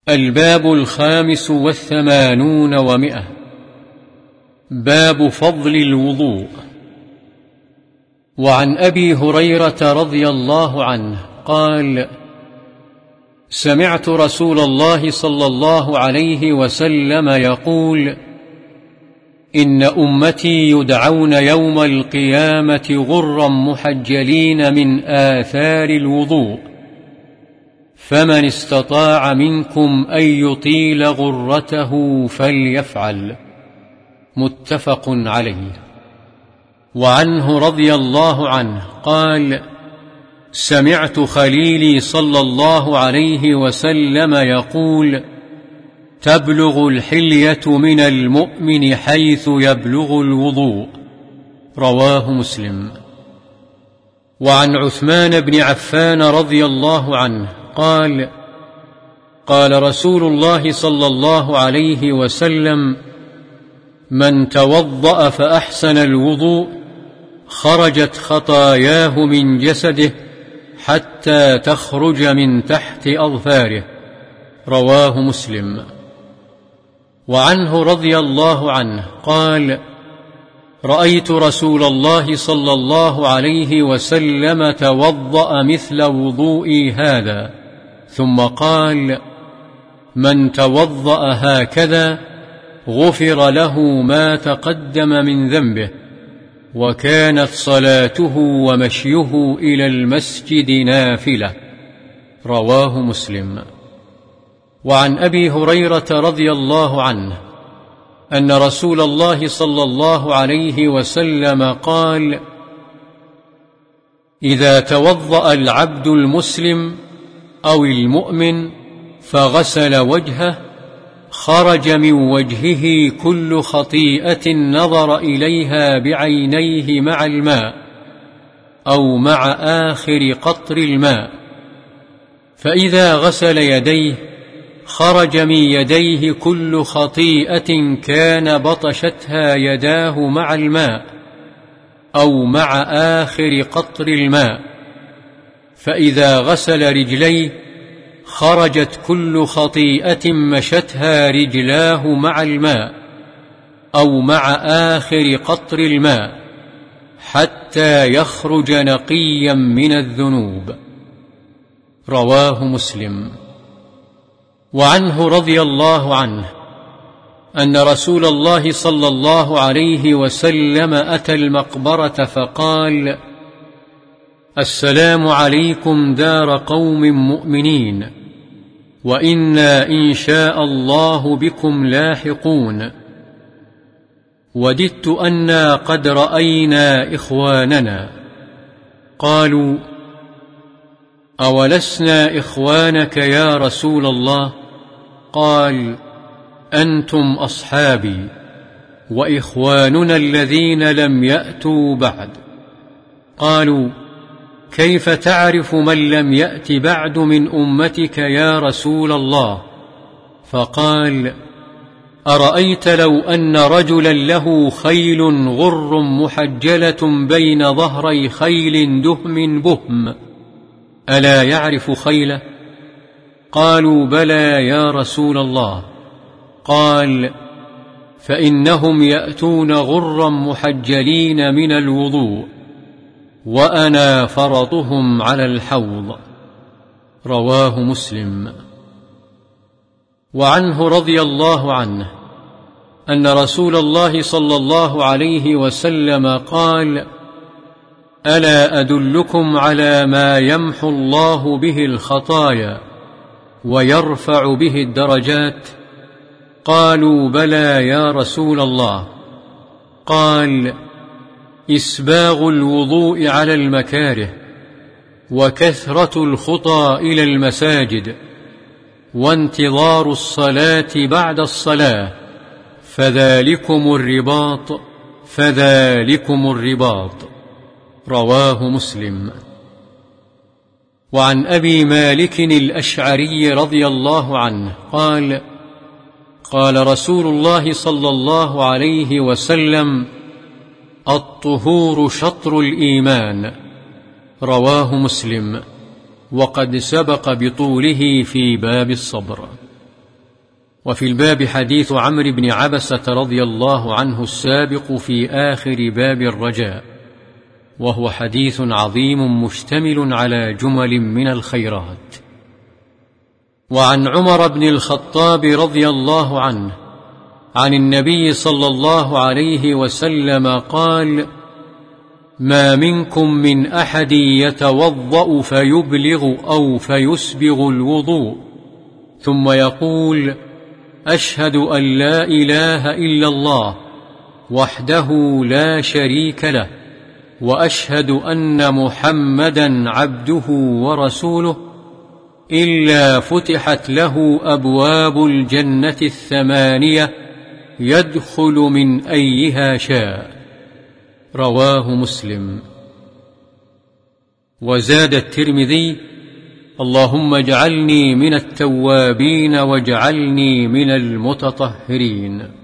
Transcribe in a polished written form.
الباب 85 و100. باب فضل الوضوء. وعن أبي هريرة رضي الله عنه قال: سمعت رسول الله صلى الله عليه وسلم يقول: إن أمتي يدعون يوم القيامة غرا محجلين من آثار الوضوء، فمن استطاع منكم أن يطيل غرته فليفعل. متفق عليه. وعنه رضي الله عنه قال: سمعت خليلي صلى الله عليه وسلم يقول: تبلغ الحلية من المؤمن حيث يبلغ الوضوء. رواه مسلم. وعن عثمان بن عفان رضي الله عنه قال: قال رسول الله صلى الله عليه وسلم: من توضأ فأحسن الوضوء خرجت خطاياه من جسده حتى تخرج من تحت أظفاره. رواه مسلم. وعنه رضي الله عنه قال: رأيت رسول الله صلى الله عليه وسلم توضأ مثل وضوئي هذا، ثم قال: من توضأ هكذا غفر له ما تقدم من ذنبه، وكانت صلاته ومشيه إلى المسجد نافلة. رواه مسلم. وعن أبي هريرة رضي الله عنه أن رسول الله صلى الله عليه وسلم قال: إذا توضأ العبد المسلم أو المؤمن فغسل وجهه خرج من وجهه كل خطيئة نظر إليها بعينيه مع الماء أو مع آخر قطر الماء، فإذا غسل يديه خرج من يديه كل خطيئة كان بطشتها يداه مع الماء أو مع آخر قطر الماء، فإذا غسل رجليه خرجت كل خطيئة مشتها رجلاه مع الماء أو مع آخر قطر الماء حتى يخرج نقيا من الذنوب. رواه مسلم. وعنه رضي الله عنه أن رسول الله صلى الله عليه وسلم أتى المقبرة فقال: السلام عليكم دار قوم مؤمنين، وإنا إن شاء الله بكم لاحقون. وددت أنا قد رأينا إخواننا. قالوا: أولسنا إخوانك يا رسول الله؟ قال: أنتم أصحابي، وإخواننا الذين لم يأتوا بعد. قالوا: كيف تعرف من لم يأت بعد من أمتك يا رسول الله؟ فقال: أرأيت لو أن رجلا له خيل غر محجلة بين ظهري خيل دهم بهم، ألا يعرف خيله؟ قالوا: بلى يا رسول الله. قال: فإنهم يأتون غرا محجلين من الوضوء، وأنا فرطهم على الحوض. رواه مسلم. وعنه رضي الله عنه أن رسول الله صلى الله عليه وسلم قال: ألا أدلكم على ما يمحو الله به الخطايا ويرفع به الدرجات؟ قالوا: بلى يا رسول الله. قال: إسباغ الوضوء على المكاره، وكثرة الخطى إلى المساجد، وانتظار الصلاة بعد الصلاة، فذلكم الرباط. رواه مسلم. وعن أبي مالك الأشعري رضي الله عنه قال: قال رسول الله صلى الله عليه وسلم: الطهور شطر الإيمان. رواه مسلم، وقد سبق بطوله في باب الصبر. وفي الباب حديث عمرو بن عبسة رضي الله عنه السابق في آخر باب الرجاء، وهو حديث عظيم مشتمل على جمل من الخيرات. وعن عمر بن الخطاب رضي الله عنه عن النبي صلى الله عليه وسلم قال: ما منكم من أحد يتوضأ فيبلغ أو فيسبغ الوضوء ثم يقول: أشهد أن لا إله إلا الله وحده لا شريك له وأشهد أن محمدا عبده ورسوله، إلا فتحت له أبواب الجنة الثمانية يدخل من أيها شاء. رواه مسلم. وزاد الترمذي: اللهم اجعلني من التوابين واجعلني من المتطهرين.